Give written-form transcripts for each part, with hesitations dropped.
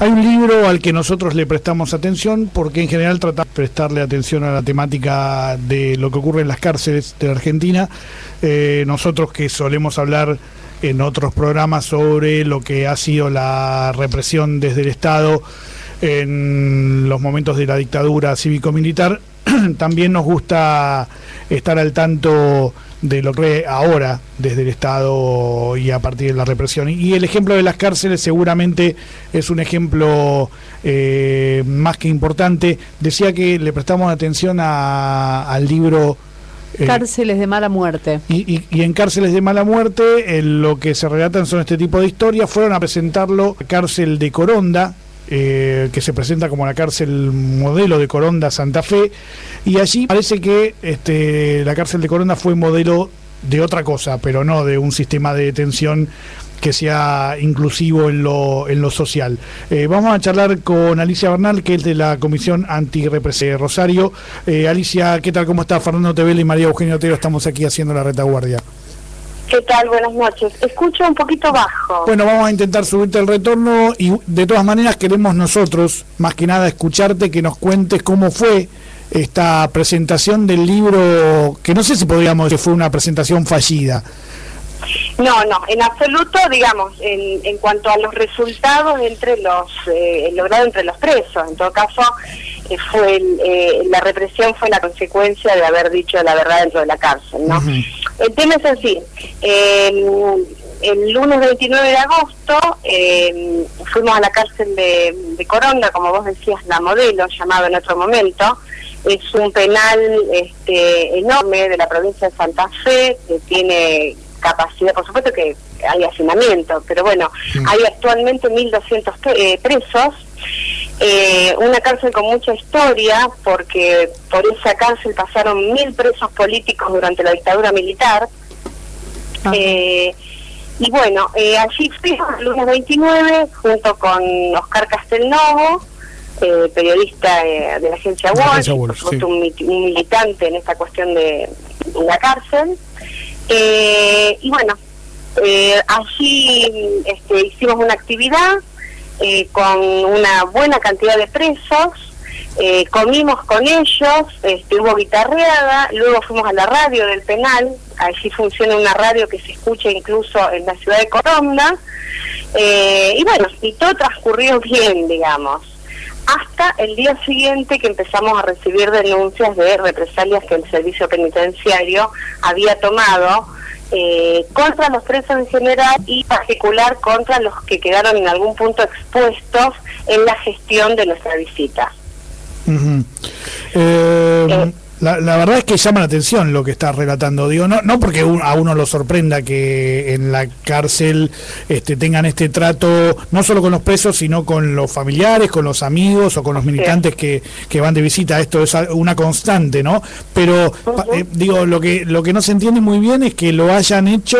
Hay un libro al que nosotros le prestamos atención porque en general tratamos de prestarle atención a la temática de lo que ocurre en las cárceles de la Argentina. Nosotros que solemos hablar en otros programas sobre lo que ha sido la represión desde el Estado en los momentos de la dictadura cívico-militar, también nos gusta estar al tanto de lo que ahora desde el Estado y a partir de la represión. Y el ejemplo de las cárceles seguramente es un ejemplo más que importante. Decía que le prestamos atención al libro Cárceles de mala muerte. Y en Cárceles de mala muerte lo que se relatan son este tipo de historias. Fueron a presentarlo a Cárcel de Coronda, que se presenta como la cárcel modelo de Coronda Santa Fe, y allí parece que la cárcel de Coronda fue modelo de otra cosa, pero no de un sistema de detención que sea inclusivo en lo social. Vamos a charlar con Alicia Bernal, que es de la Comisión Antirrepresión Rosario. Alicia, ¿qué tal? ¿Cómo está? Fernando Tevela y María Eugenia Otero estamos aquí haciendo la retaguardia. ¿Qué tal? Buenas noches. Escucho un poquito bajo. Bueno, vamos a intentar subirte el retorno y de todas maneras queremos nosotros, más que nada, escucharte, que nos cuentes cómo fue esta presentación del libro, que no sé si podríamos decir que fue una presentación fallida. No, en absoluto, digamos, en cuanto a los resultados logrado entre los presos. En todo caso, la represión fue la consecuencia de haber dicho la verdad dentro de la cárcel, ¿no? Uh-huh. El tema es así. El lunes 29 de agosto fuimos a la cárcel de Coronda, como vos decías, la modelo, llamado en otro momento. Es un penal enorme de la provincia de Santa Fe, que tiene capacidad, por supuesto que hay hacinamiento, pero bueno, hay actualmente 1.200 presos. Una cárcel con mucha historia, porque por esa cárcel pasaron 1.000 presos políticos durante la dictadura militar. Y bueno, allí fuimos el lunes 29 junto con Oscar Castelnovo, periodista de la agencia Wall, por supuesto, sí. un militante en esta cuestión de la cárcel. Y bueno, allí hicimos una actividad con una buena cantidad de presos, comimos con ellos, hubo guitarreada, luego fuimos a la radio del penal. Allí funciona una radio que se escucha incluso en la ciudad de Coronda, y bueno, y todo transcurrió bien, digamos, hasta el día siguiente, que empezamos a recibir denuncias de represalias que el servicio penitenciario había tomado contra los presos en general y en particular contra los que quedaron en algún punto expuestos en la gestión de nuestra visita. Uh-huh. La verdad es que llama la atención lo que está relatando, digo, no porque a uno lo sorprenda que en la cárcel tengan este trato, no solo con los presos, sino con los familiares, con los amigos o con los militantes que van de visita. Esto es una constante, ¿no? Pero digo, lo que no se entiende muy bien es que lo hayan hecho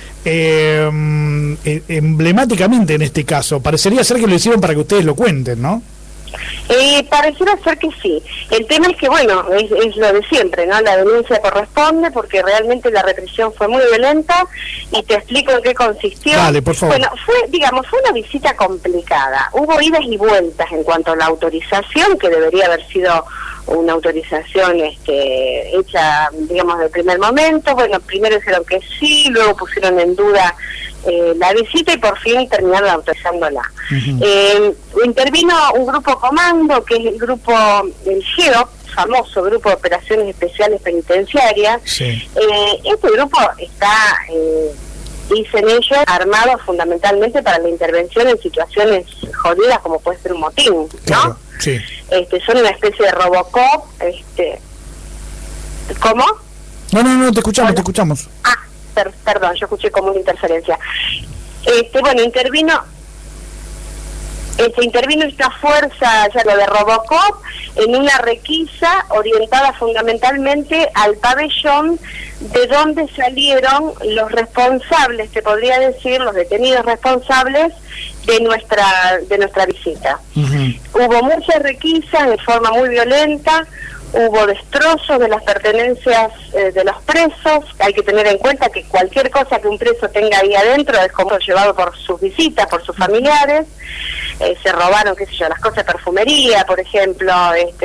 emblemáticamente en este caso. Parecería ser que lo hicieron para que ustedes lo cuenten, ¿no? Pareciera ser que sí. El tema es que, bueno, es lo de siempre, ¿no? La denuncia corresponde porque realmente la represión fue muy violenta, y te explico en qué consistió. Dale, por favor. Bueno, fue una visita complicada. Hubo idas y vueltas en cuanto a la autorización, que debería haber sido una autorización hecha, digamos, de primer momento. Bueno, primero dijeron que sí, luego pusieron en duda la visita y por fin terminaron autorizándola. Uh-huh. Intervino un grupo comando, que es el grupo del GEO, famoso Grupo de Operaciones Especiales Penitenciarias. Sí. Este grupo está, dicen ellos, armado fundamentalmente para la intervención en situaciones jodidas como puede ser un motín, ¿no? Claro, sí. Son una especie de Robocop. ¿Cómo? No, te escuchamos. Perdón, yo escuché como una interferencia. Bueno, intervino esta fuerza, ya lo de Robocop, en una requisa orientada fundamentalmente al pabellón de donde salieron los responsables, te podría decir, los detenidos responsables de nuestra visita. Uh-huh. Hubo muchas requisas de forma muy violenta. Hubo destrozos de las pertenencias de los presos. Hay que tener en cuenta que cualquier cosa que un preso tenga ahí adentro es como llevado por sus visitas, por sus familiares. se robaron, qué sé yo, las cosas de perfumería, por ejemplo,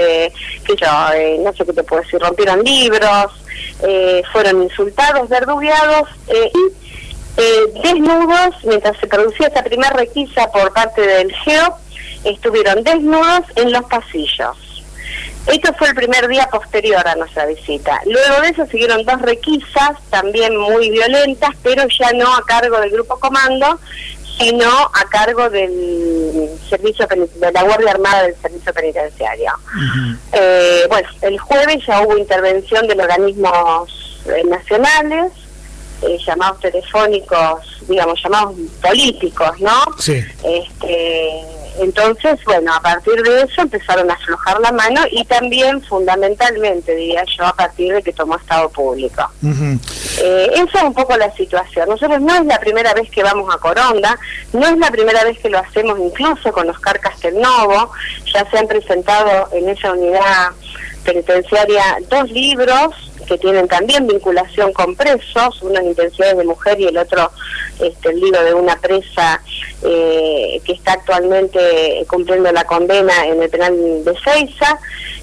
no sé qué te puedo decir, rompieron libros, fueron insultados, verdugueados y desnudos, mientras se producía esta primera requisa por parte del GEO, estuvieron desnudos en los pasillos. Esto fue el primer día posterior a nuestra visita. Luego de eso siguieron 2 requisas, también muy violentas, pero ya no a cargo del Grupo Comando, sino a cargo del servicio de la Guardia Armada del Servicio Penitenciario. Bueno, el jueves ya hubo intervención de los organismos nacionales, llamados telefónicos, digamos, llamados políticos, ¿no? Sí. Entonces, bueno, a partir de eso empezaron a aflojar la mano y también, fundamentalmente, diría yo, a partir de que tomó Estado Público. Esa es un poco la situación. Nosotros no es la primera vez que vamos a Coronda, no es la primera vez que lo hacemos incluso con Oscar Castelnovo. Ya se han presentado en esa unidad penitenciaria 2 libros que tienen también vinculación con presos, uno en Intensidades de Mujer y el otro el libro de una presa que está actualmente cumpliendo la condena en el penal de Seiza.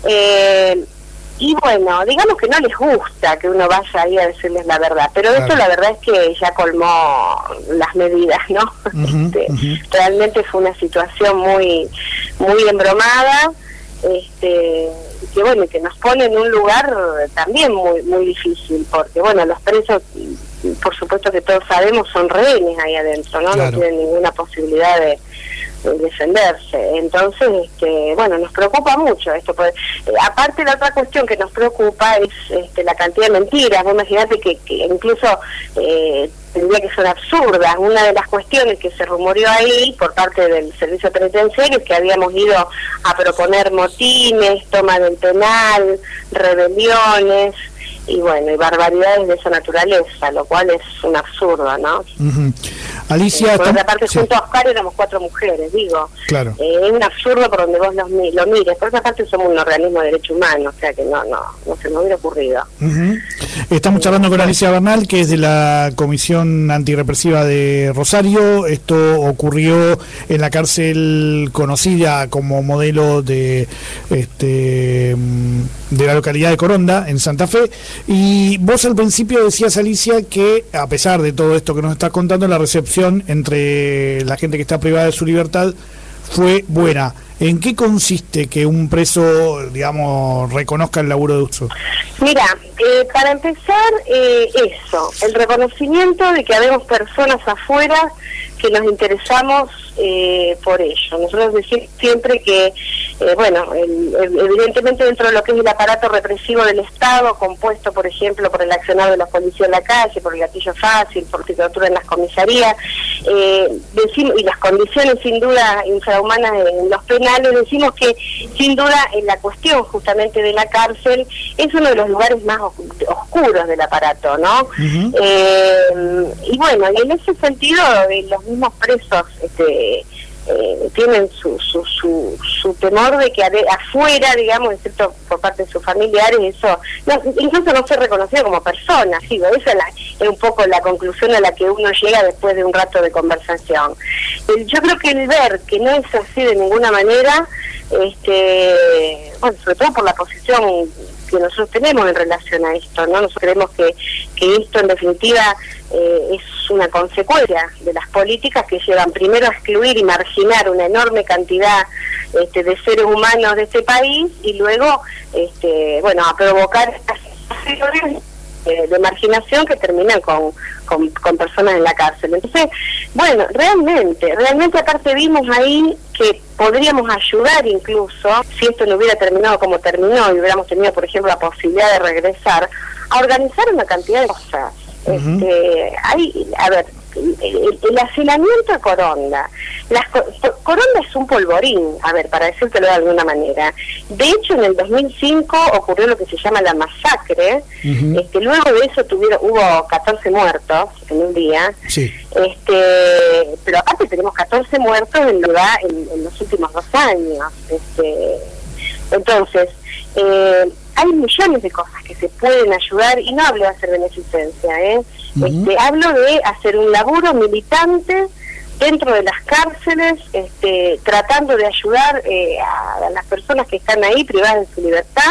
Y bueno, digamos que no les gusta que uno vaya ahí a decirles la verdad, pero claro, esto la verdad es que ya colmó las medidas, ¿no? Realmente fue una situación muy embromada, que bueno, que nos pone en un lugar también muy difícil, porque bueno, los presos, por supuesto que todos sabemos, son rehenes ahí adentro, ¿no? Claro. No tienen ninguna posibilidad de defenderse. Entonces, bueno, nos preocupa mucho esto. Aparte, la otra cuestión que nos preocupa es la cantidad de mentiras. Vos imaginate que incluso tendría que ser absurdas. Una de las cuestiones que se rumoreó ahí por parte del servicio penitenciario es que habíamos ido a proponer motines, toma del penal, rebeliones, y bueno, y barbaridades de esa naturaleza, lo cual es un absurdo, ¿no? Alicia, por otra parte, junto a Oscar éramos 4 mujeres, digo. Claro. Es un absurdo por donde vos lo mires. Por otra parte, somos un organismo de derechos humanos, o sea que no se nos hubiera ocurrido. Estamos charlando con Alicia Bernal, que es de la Comisión Antirrepresiva de Rosario. Esto ocurrió en la cárcel conocida como modelo de la localidad de Coronda, en Santa Fe. Y vos al principio decías, Alicia, que a pesar de todo esto que nos estás contando, la recepción entre la gente que está privada de su libertad fue buena. ¿En qué consiste que un preso, digamos, reconozca el laburo de uso? Mira, para empezar, eso, el reconocimiento de que habemos personas afuera que nos interesamos por ello. Nosotros decimos siempre que, evidentemente dentro de lo que es el aparato represivo del Estado, compuesto, por ejemplo, por el accionar de los policías en la calle, por el gatillo fácil, por tortura en las comisarías, decimos, y las condiciones sin duda infrahumanas en los penales, decimos que sin duda en la cuestión justamente de la cárcel es uno de los lugares más oscuros del aparato, ¿no? Y bueno, y en ese sentido los mismos presos tienen su temor de que afuera, digamos, excepto por parte de sus familiares, eso incluso no ser reconocido como persona. Digo, esa es un poco la conclusión a la que uno llega después de un rato de conversación. Yo creo que el ver que no es así de ninguna manera, sobre todo por la posición que nosotros tenemos en relación a esto, ¿no? Nosotros creemos que esto en definitiva es una consecuencia de las políticas que llevan primero a excluir y marginar una enorme cantidad de seres humanos de este país y luego a provocar estas situaciones de marginación que terminan con personas en la cárcel. Entonces, bueno, realmente aparte vimos ahí que podríamos ayudar incluso, si esto no hubiera terminado como terminó y hubiéramos tenido, por ejemplo, la posibilidad de regresar, a organizar una cantidad de cosas. El hacinamiento de Coronda. Coronda es un polvorín, para decírtelo de alguna manera. De hecho, en el 2005 ocurrió lo que se llama la masacre. Luego de eso hubo 14 muertos en un día. Sí. Pero aparte tenemos 14 muertos en los últimos 2 años. Entonces, hay millones de cosas que se pueden ayudar, y no hablo de hacer beneficencia, hablo de hacer un laburo militante dentro de las cárceles, tratando de ayudar a las personas que están ahí privadas de su libertad,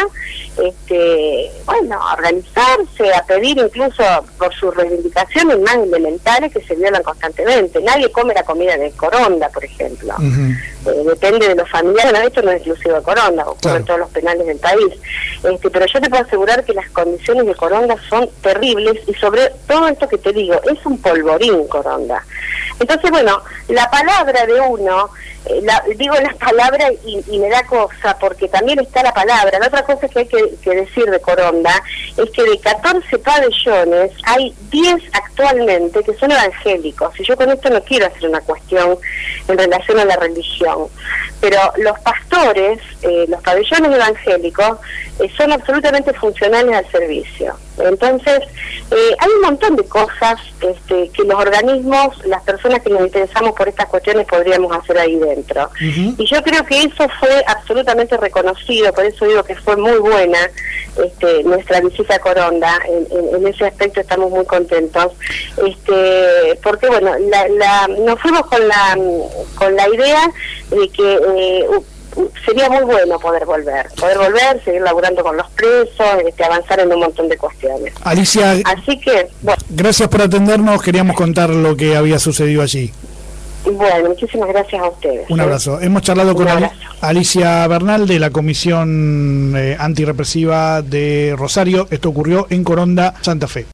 a organizarse, a pedir incluso por sus reivindicaciones más elementales que se violan constantemente. Nadie come la comida de Coronda, por ejemplo. Depende de los familiares, esto no es exclusivo de Coronda, ocurre en todos los penales del país. Pero yo te puedo asegurar que las condiciones de Coronda son terribles, y sobre todo esto que te digo, es un polvorín Coronda. Entonces, bueno, la palabra de uno, digo las palabras y me da cosa, porque también está la palabra. La otra cosa que hay que decir de Coronda es que de 14 pabellones hay 10 actualmente que son evangélicos, y yo con esto no quiero hacer una cuestión en relación a la religión, pero los pastores, los pabellones evangélicos, son absolutamente funcionales al servicio. Entonces, hay un montón de cosas que los organismos, las personas que nos interesamos por estas cuestiones, podríamos hacer ahí dentro. Y yo creo que eso fue absolutamente reconocido, por eso digo que fue muy buena nuestra visita a Coronda. En ese aspecto estamos muy contentos, porque bueno, nos fuimos con la idea de que sería muy bueno poder volver, seguir laburando con los presos, avanzar en un montón de cuestiones. Alicia, así que, bueno, gracias por atendernos, queríamos contar lo que había sucedido allí. Bueno, muchísimas gracias a ustedes. Un abrazo. Hemos charlado con Alicia Bernal de la Comisión Antirrepresiva de Rosario. Esto ocurrió en Coronda, Santa Fe.